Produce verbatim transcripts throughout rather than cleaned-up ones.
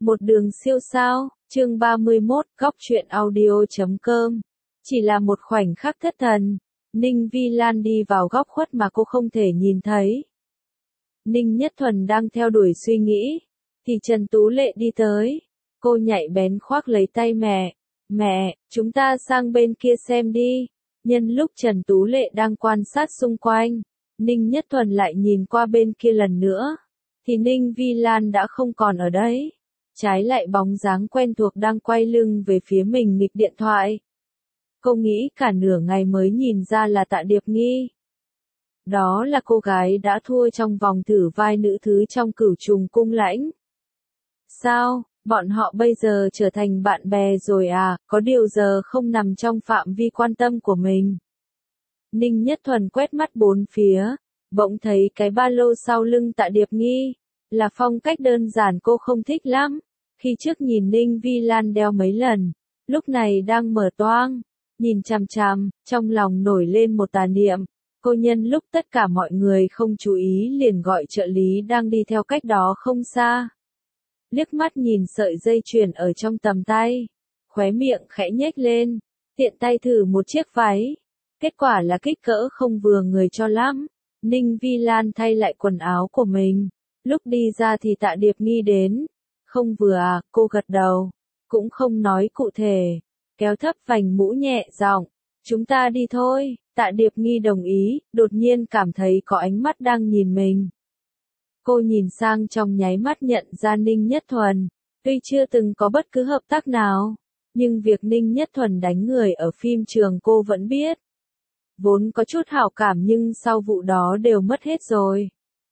Một đường siêu sao, chương ba mươi mốt, góc truyện audio chấm com. Chỉ là một khoảnh khắc thất thần, Ninh Vi Lan đi vào góc khuất mà cô không thể nhìn thấy. Ninh Nhất Thuần đang theo đuổi suy nghĩ, thì Trần Tú Lệ đi tới. Cô nhạy bén khoác lấy tay mẹ. Mẹ, chúng ta sang bên kia xem đi. Nhân lúc Trần Tú Lệ đang quan sát xung quanh, Ninh Nhất Thuần lại nhìn qua bên kia lần nữa. Thì Ninh Vi Lan đã không còn ở đấy. Trái lại bóng dáng quen thuộc đang quay lưng về phía mình nghịch điện thoại. Cô nghĩ cả nửa ngày mới nhìn ra là Tạ Điệp Nghi. Đó là cô gái đã thua trong vòng thử vai nữ thứ trong Cửu Trùng Cung Lãnh. Sao, bọn họ bây giờ trở thành bạn bè rồi à, có điều giờ không nằm trong phạm vi quan tâm của mình. Ninh Nhất Thuần quét mắt bốn phía, bỗng thấy cái ba lô sau lưng Tạ Điệp Nghi. Là phong cách đơn giản cô không thích lắm. Khi trước nhìn Ninh Vi Lan đeo mấy lần, lúc này đang mở toang, nhìn chằm chằm, trong lòng nổi lên một tà niệm. Cô nhân lúc tất cả mọi người không chú ý liền gọi trợ lý đang đi theo cách đó không xa. Liếc mắt nhìn sợi dây chuyền ở trong tầm tay, khóe miệng khẽ nhếch lên, tiện tay thử một chiếc váy. Kết quả là kích cỡ không vừa người cho lắm. Ninh Vi Lan thay lại quần áo của mình. Lúc đi ra thì Tạ Điệp Nghi đến. Không vừa à, cô gật đầu. Cũng không nói cụ thể. Kéo thấp vành mũ nhẹ giọng. Chúng ta đi thôi. Tạ Điệp Nghi đồng ý, đột nhiên cảm thấy có ánh mắt đang nhìn mình. Cô nhìn sang trong nháy mắt nhận ra Ninh Nhất Thuần. Tuy chưa từng có bất cứ hợp tác nào, nhưng việc Ninh Nhất Thuần đánh người ở phim trường cô vẫn biết. Vốn có chút hảo cảm nhưng sau vụ đó đều mất hết rồi.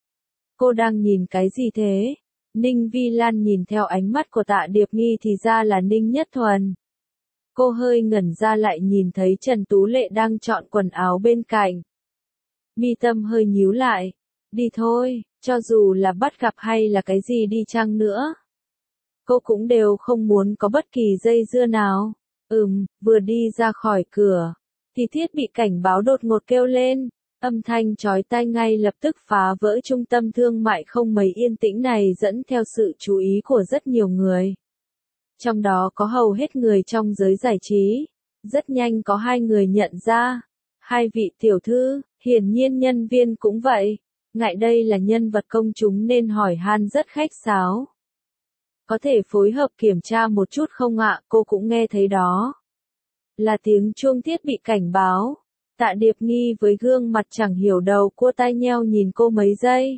Cô đang nhìn cái gì thế? Ninh Vi Lan nhìn theo ánh mắt của Tạ Điệp Nghi thì ra là Ninh Nhất Thuần. Cô hơi ngẩn ra lại nhìn thấy Trần Tú Lệ đang chọn quần áo bên cạnh. Mi tâm hơi nhíu lại. Đi thôi, cho dù là bắt gặp hay là cái gì đi chăng nữa. Cô cũng đều không muốn có bất kỳ dây dưa nào. Ừm, vừa đi ra khỏi cửa, thì thiết bị cảnh báo đột ngột kêu lên. Âm thanh chói tai ngay lập tức phá vỡ trung tâm thương mại không mấy yên tĩnh này dẫn theo sự chú ý của rất nhiều người. Trong đó có hầu hết người trong giới giải trí. Rất nhanh có hai người nhận ra. Hai vị tiểu thư, hiển nhiên nhân viên cũng vậy. Ngại đây là nhân vật công chúng nên hỏi han rất khách sáo. Có thể phối hợp kiểm tra một chút không ạ, cô cũng nghe thấy đó. Là tiếng chuông thiết bị cảnh báo. Tạ Điệp Nghi với gương mặt chẳng hiểu đầu cua tai nheo nhìn cô mấy giây.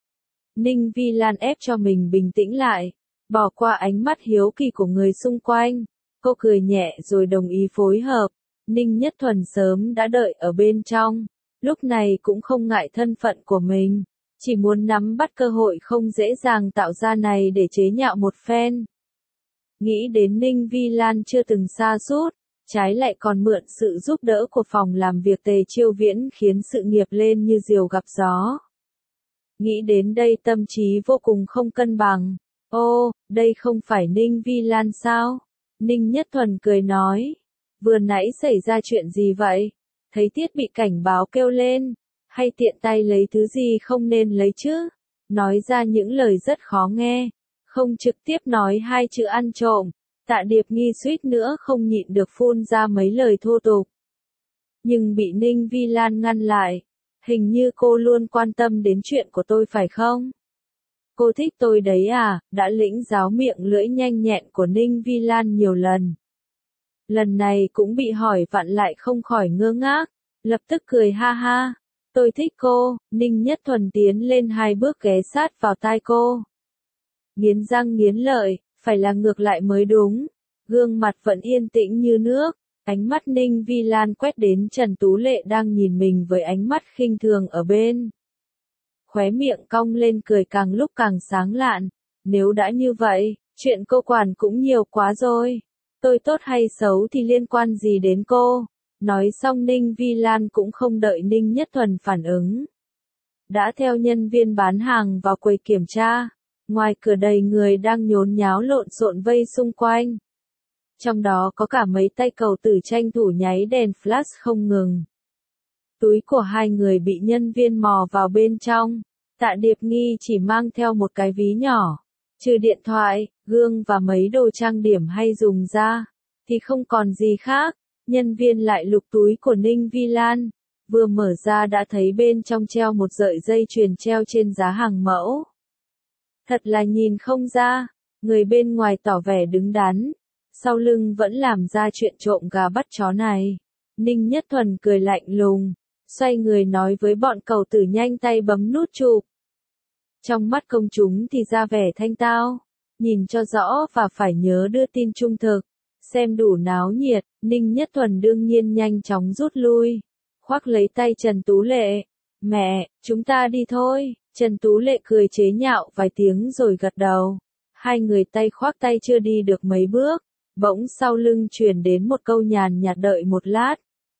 Ninh Vi Lan ép cho mình bình tĩnh lại, bỏ qua ánh mắt hiếu kỳ của người xung quanh. Cô cười nhẹ rồi đồng ý phối hợp. Ninh Nhất Thuần sớm đã đợi ở bên trong, lúc này cũng không ngại thân phận của mình, chỉ muốn nắm bắt cơ hội không dễ dàng tạo ra này để chế nhạo một phen. Nghĩ đến Ninh Vi Lan chưa từng sa sút, trái lại còn mượn sự giúp đỡ của phòng làm việc Tề Chiêu Viễn khiến sự nghiệp lên như diều gặp gió. Nghĩ đến đây tâm trí vô cùng không cân bằng. Ô, đây không phải Ninh Vi Lan sao? Ninh Nhất Thuần cười nói. Vừa nãy xảy ra chuyện gì vậy? Thấy thiết bị cảnh báo kêu lên, hay tiện tay lấy thứ gì không nên lấy chứ? Nói ra những lời rất khó nghe, không trực tiếp nói hai chữ ăn trộm. Tạ Điệp Nghi suýt nữa không nhịn được phun ra mấy lời thô tục. Nhưng bị Ninh Vi Lan ngăn lại. Hình như cô luôn quan tâm đến chuyện của tôi phải không? Cô thích tôi đấy à, đã lĩnh giáo miệng lưỡi nhanh nhẹn của Ninh Vi Lan nhiều lần. Lần này cũng bị hỏi vặn lại không khỏi ngơ ngác, lập tức cười ha ha. Tôi thích cô, Ninh Nhất Thuần tiến lên hai bước ghé sát vào tai cô. Nghiến răng nghiến lợi. Phải là ngược lại mới đúng. Gương mặt vẫn yên tĩnh như nước. Ánh mắt Ninh Vi Lan quét đến Trần Tú Lệ đang nhìn mình với ánh mắt khinh thường ở bên. Khóe miệng cong lên cười càng lúc càng sáng lạn. Nếu đã như vậy, chuyện cô quản cũng nhiều quá rồi. Tôi tốt hay xấu thì liên quan gì đến cô? Nói xong Ninh Vi Lan cũng không đợi Ninh Nhất Thuần phản ứng. Đã theo nhân viên bán hàng vào quầy kiểm tra. Ngoài cửa đầy người đang nhốn nháo lộn xộn vây xung quanh. Trong đó có cả mấy tay cầu tử tranh thủ nháy đèn flash không ngừng. Túi của hai người bị nhân viên mò vào bên trong. Tạ Điệp Nghi chỉ mang theo một cái ví nhỏ. Trừ điện thoại, gương và mấy đồ trang điểm hay dùng ra, thì không còn gì khác. Nhân viên lại lục túi của Ninh Vi Lan, vừa mở ra đã thấy bên trong treo một sợi dây chuyền treo trên giá hàng mẫu. Thật là nhìn không ra, người bên ngoài tỏ vẻ đứng đắn, sau lưng vẫn làm ra chuyện trộm gà bắt chó này. Ninh Nhất Thuần cười lạnh lùng, xoay người nói với bọn cầu tử nhanh tay bấm nút chụp. Trong mắt công chúng thì ra vẻ thanh tao, nhìn cho rõ và phải nhớ đưa tin trung thực. Xem đủ náo nhiệt, Ninh Nhất Thuần đương nhiên nhanh chóng rút lui, khoác lấy tay Trần Tú Lệ. Mẹ, chúng ta đi thôi. Trần Tú Lệ cười chế nhạo vài tiếng rồi gật đầu. Hai người tay khoác tay chưa đi được mấy bước, bỗng sau lưng truyền đến một câu nhàn nhạt đợi một lát.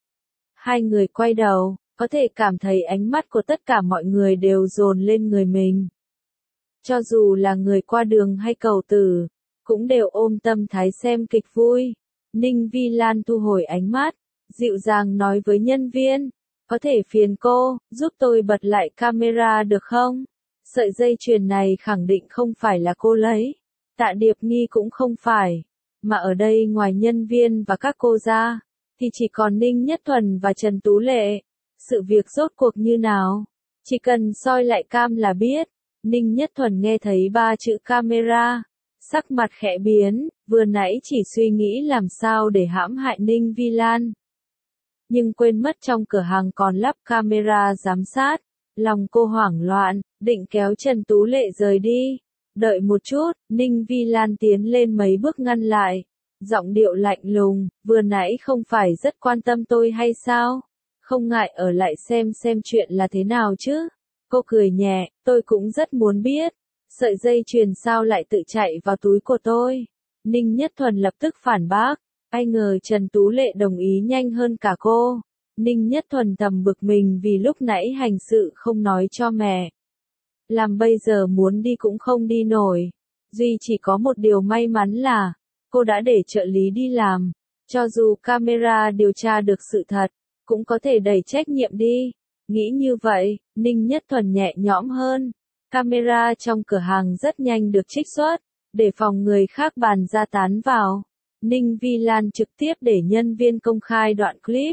Hai người quay đầu, có thể cảm thấy ánh mắt của tất cả mọi người đều dồn lên người mình. Cho dù là người qua đường hay cầu tử, cũng đều ôm tâm thái xem kịch vui. Ninh Vi Lan thu hồi ánh mắt, dịu dàng nói với nhân viên, có thể phiền cô, giúp tôi bật lại camera được không? Sợi dây chuyền này khẳng định không phải là cô lấy. Tạ Điệp Nghi cũng không phải. Mà ở đây ngoài nhân viên và các cô ra, thì chỉ còn Ninh Nhất Thuần và Trần Tú Lệ. Sự việc rốt cuộc như nào? Chỉ cần soi lại cam là biết. Ninh Nhất Thuần nghe thấy ba chữ camera, sắc mặt khẽ biến, vừa nãy chỉ suy nghĩ làm sao để hãm hại Ninh Vi Lan. Nhưng quên mất trong cửa hàng còn lắp camera giám sát, lòng cô hoảng loạn, định kéo Trần Tú Lệ rời đi. Đợi một chút, Ninh Vi Lan tiến lên mấy bước ngăn lại, giọng điệu lạnh lùng, vừa nãy không phải rất quan tâm tôi hay sao? Không ngại ở lại xem xem chuyện là thế nào chứ? Cô cười nhẹ, tôi cũng rất muốn biết, sợi dây chuyền sao lại tự chạy vào túi của tôi? Ninh Nhất Thuần lập tức phản bác, ai ngờ Trần Tú Lệ đồng ý nhanh hơn cả cô. Ninh Nhất Thuần thầm bực mình vì lúc nãy hành sự không nói cho mẹ. Làm bây giờ muốn đi cũng không đi nổi. Duy chỉ có một điều may mắn là, cô đã để trợ lý đi làm. Cho dù camera điều tra được sự thật, cũng có thể đẩy trách nhiệm đi. Nghĩ như vậy, Ninh Nhất Thuần nhẹ nhõm hơn. Camera trong cửa hàng rất nhanh được trích xuất, để phòng người khác bàn ra tán vào. Ninh Vi Lan trực tiếp để nhân viên công khai đoạn clip.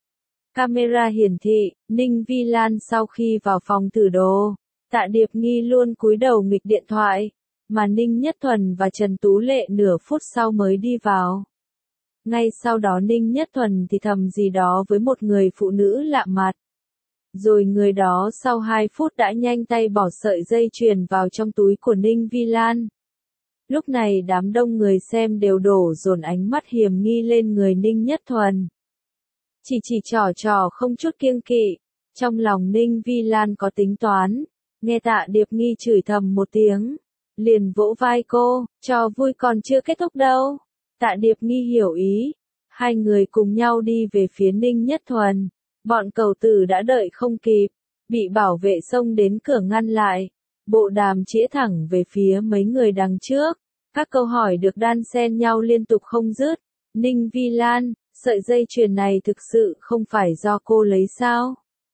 Camera hiển thị, Ninh Vi Lan sau khi vào phòng thử đồ, Tạ Điệp Nghi luôn cúi đầu nghịch điện thoại, mà Ninh Nhất Thuần và Trần Tú Lệ nửa phút sau mới đi vào. Ngay sau đó Ninh Nhất Thuần thì thầm gì đó với một người phụ nữ lạ mặt. Rồi người đó sau hai phút đã nhanh tay bỏ sợi dây chuyền vào trong túi của Ninh Vi Lan. Lúc này đám đông người xem đều đổ dồn ánh mắt hiềm nghi lên người Ninh Nhất Thuần. Chỉ chỉ trò trò không chút kiêng kỵ, trong lòng Ninh Vi Lan có tính toán, nghe Tạ Điệp Nghi chửi thầm một tiếng, liền vỗ vai cô, trò vui còn chưa kết thúc đâu. Tạ Điệp Nghi hiểu ý, hai người cùng nhau đi về phía Ninh Nhất Thuần. Bọn cầu tử đã đợi không kịp, bị bảo vệ xông đến cửa ngăn lại. Bộ đàm chĩa thẳng về phía mấy người đằng trước. Các câu hỏi được đan xen nhau liên tục không dứt. Ninh Vi Lan, sợi dây chuyền này thực sự không phải do cô lấy sao?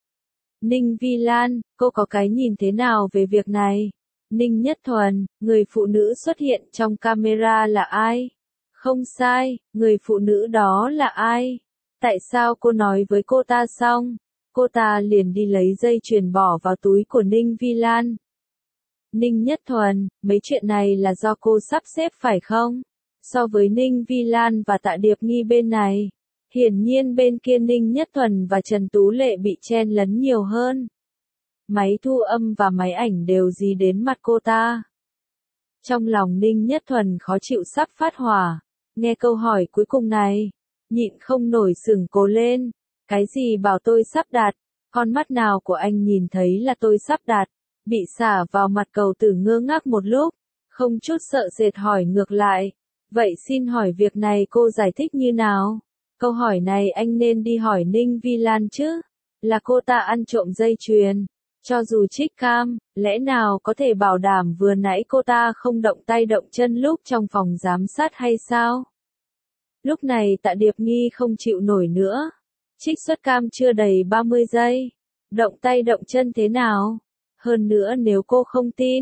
Ninh Vi Lan, cô có cái nhìn thế nào về việc này? Ninh Nhất Thuần, người phụ nữ xuất hiện trong camera là ai? Không sai, người phụ nữ đó là ai? Tại sao cô nói với cô ta xong, cô ta liền đi lấy dây chuyền bỏ vào túi của Ninh Vi Lan? Ninh Nhất Thuần, mấy chuyện này là do cô sắp xếp phải không? So với Ninh Vi Lan và Tạ Điệp Nghi bên này, hiển nhiên bên kia Ninh Nhất Thuần và Trần Tú Lệ bị chen lấn nhiều hơn. Máy thu âm và máy ảnh đều dí đến mặt cô ta. Trong lòng Ninh Nhất Thuần khó chịu sắp phát hỏa, nghe câu hỏi cuối cùng này, nhịn không nổi sừng cố lên. Cái gì bảo tôi sắp đặt, con mắt nào của anh nhìn thấy là tôi sắp đặt? Bị xả vào mặt cầu tử ngơ ngác một lúc, không chút sợ sệt hỏi ngược lại. Vậy xin hỏi việc này cô giải thích như nào? Câu hỏi này anh nên đi hỏi Ninh Vi Lan chứ. Là cô ta ăn trộm dây chuyền. Cho dù trích cam, lẽ nào có thể bảo đảm vừa nãy cô ta không động tay động chân lúc trong phòng giám sát hay sao? Lúc này Tạ Điệp Nghi không chịu nổi nữa. Trích xuất cam chưa đầy ba mươi giây. Động tay động chân thế nào? Hơn nữa nếu cô không tin,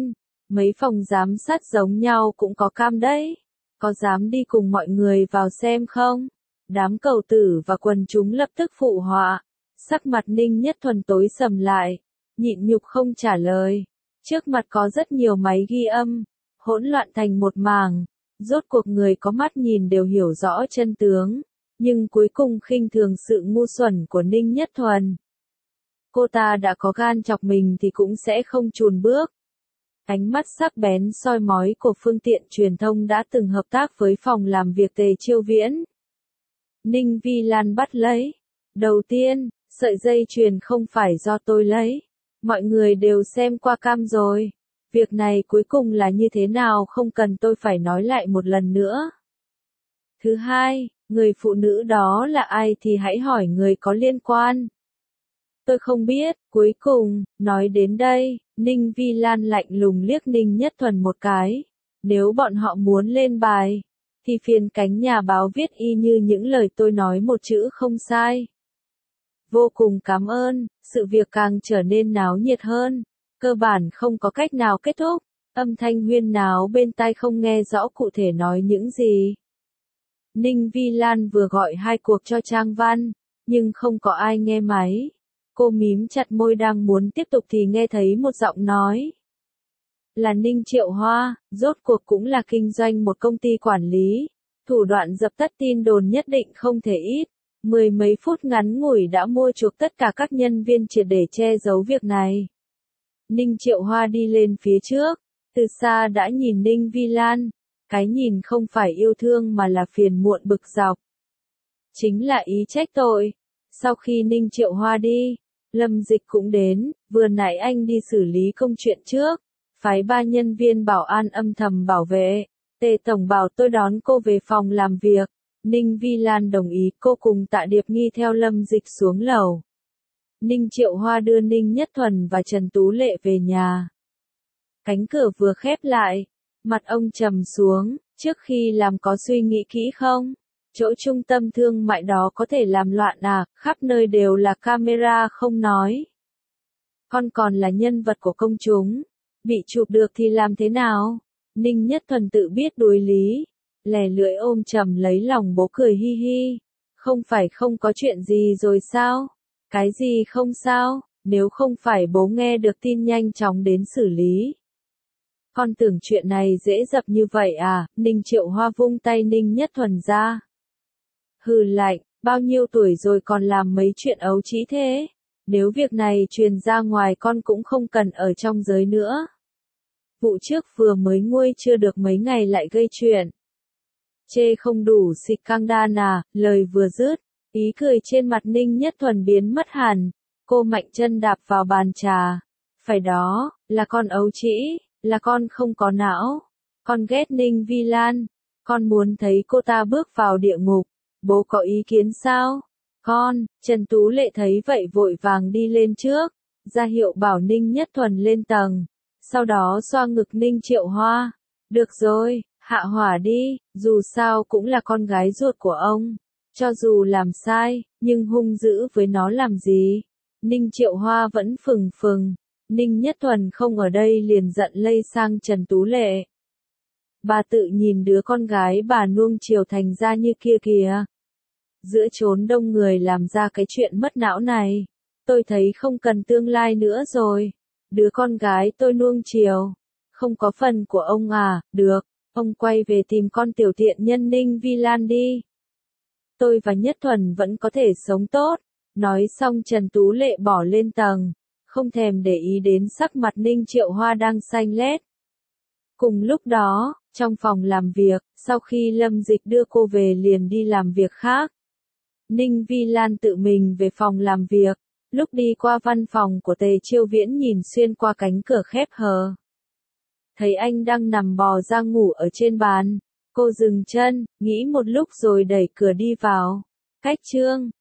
Mấy phòng giám sát giống nhau cũng có cam đấy. Có dám đi cùng mọi người vào xem không? Đám cầu tử và quần chúng lập tức phụ họa. Sắc mặt Ninh Nhất Thuần tối sầm lại, nhịn nhục không trả lời. Trước mặt có rất nhiều máy ghi âm, hỗn loạn thành một mảng. Rốt cuộc người có mắt nhìn đều hiểu rõ chân tướng, nhưng cuối cùng khinh thường sự ngu xuẩn của Ninh Nhất Thuần. Cô ta đã có gan chọc mình thì cũng sẽ không chùn bước. Ánh mắt sắc bén soi mói của phương tiện truyền thông đã từng hợp tác với phòng làm việc Tề Chiêu Viễn. Ninh Vi Lan bắt lấy. Đầu tiên, sợi dây chuyền không phải do tôi lấy. Mọi người đều xem qua cam rồi. Việc này cuối cùng là như thế nào không cần tôi phải nói lại một lần nữa. Thứ hai, người phụ nữ đó là ai thì hãy hỏi người có liên quan. Tôi không biết. Cuối cùng, nói đến đây, Ninh Vi Lan lạnh lùng liếc Ninh Nhất Thuần một cái. Nếu bọn họ muốn lên bài, thì phiền cánh nhà báo viết y như những lời tôi nói một chữ không sai. Vô cùng cảm ơn, sự việc càng trở nên náo nhiệt hơn. Cơ bản không có cách nào kết thúc, âm thanh huyên náo bên tai không nghe rõ cụ thể nói những gì. Ninh Vi Lan vừa gọi hai cuộc cho Trang Văn, nhưng không có ai nghe máy. Cô mím chặt môi đang muốn tiếp tục thì nghe thấy một giọng nói. Là Ninh Triệu Hoa, rốt cuộc cũng là kinh doanh một công ty quản lý. Thủ đoạn dập tắt tin đồn nhất định không thể ít. Mười mấy phút ngắn ngủi đã mua chuộc tất cả các nhân viên triệt để che giấu việc này. Ninh Triệu Hoa đi lên phía trước, từ xa đã nhìn Ninh Vi Lan. Cái nhìn không phải yêu thương mà là phiền muộn bực dọc. Chính là ý trách tội. Sau khi Ninh Triệu Hoa đi, Lâm Dịch cũng đến, vừa nãy anh đi xử lý công chuyện trước, phái ba nhân viên bảo an âm thầm bảo vệ. Tề Tổng bảo tôi đón cô về phòng làm việc. Ninh Vi Lan đồng ý, cô cùng Tạ Điệp Nghi theo Lâm Dịch xuống lầu. Ninh Triệu Hoa đưa Ninh Nhất Thuần và Trần Tú Lệ về nhà. Cánh cửa vừa khép lại, mặt ông trầm xuống, trước khi làm có suy nghĩ kỹ không? Chỗ trung tâm thương mại đó có thể làm loạn à, khắp nơi đều là camera không nói. Con còn là nhân vật của công chúng, bị chụp được thì làm thế nào? Ninh Nhất Thuần tự biết đối lý, lè lưỡi ôm chầm lấy lòng bố cười hi hi. Không phải không có chuyện gì rồi sao? Cái gì không sao, nếu không phải bố nghe được tin nhanh chóng đến xử lý. Con tưởng chuyện này dễ dập như vậy à? Ninh Triệu Hoa vung tay Ninh Nhất Thuần ra. Hừ lạnh, bao nhiêu tuổi rồi còn làm mấy chuyện ấu trĩ thế? Nếu việc này truyền ra ngoài con cũng không cần ở trong giới nữa. Vụ trước vừa mới nguôi chưa được mấy ngày lại gây chuyện. Chê không đủ xịt căng đan à, lời vừa dứt, ý cười trên mặt Ninh Nhất Thuần biến mất hẳn. Cô mạnh chân đạp vào bàn trà. Phải đó, là con ấu trĩ, là con không có não. Con ghét Ninh Vi Lan. Con muốn thấy cô ta bước vào địa ngục. Bố có ý kiến sao? Con, Trần Tú Lệ thấy vậy vội vàng đi lên trước, ra hiệu bảo Ninh Nhất Thuần lên tầng. Sau đó xoa ngực Ninh Triệu Hoa. Được rồi, hạ hỏa đi, dù sao cũng là con gái ruột của ông. Cho dù làm sai, nhưng hung dữ với nó làm gì? Ninh Triệu Hoa vẫn phừng phừng. Ninh Nhất Thuần không ở đây liền giận lây sang Trần Tú Lệ. Bà tự nhìn đứa con gái bà nuông chiều thành ra như kia kìa. Giữa chốn đông người làm ra cái chuyện mất não này. Tôi thấy không cần tương lai nữa rồi. Đứa con gái tôi nuông chiều. Không có phần của ông à, được. Ông quay về tìm con tiểu thiện nhân Ninh Vi Lan đi. Tôi và Nhất Thuần vẫn có thể sống tốt. Nói xong Trần Tú Lệ bỏ lên tầng. Không thèm để ý đến sắc mặt Ninh Triệu Hoa đang xanh lét. Cùng lúc đó, trong phòng làm việc, sau khi Lâm Dịch đưa cô về liền đi làm việc khác. Ninh Vi Lan tự mình về phòng làm việc, lúc đi qua văn phòng của Tề Chiêu Viễn nhìn xuyên qua cánh cửa khép hờ. Thấy anh đang nằm bò ra ngủ ở trên bàn, cô dừng chân, nghĩ một lúc rồi đẩy cửa đi vào. Cách chương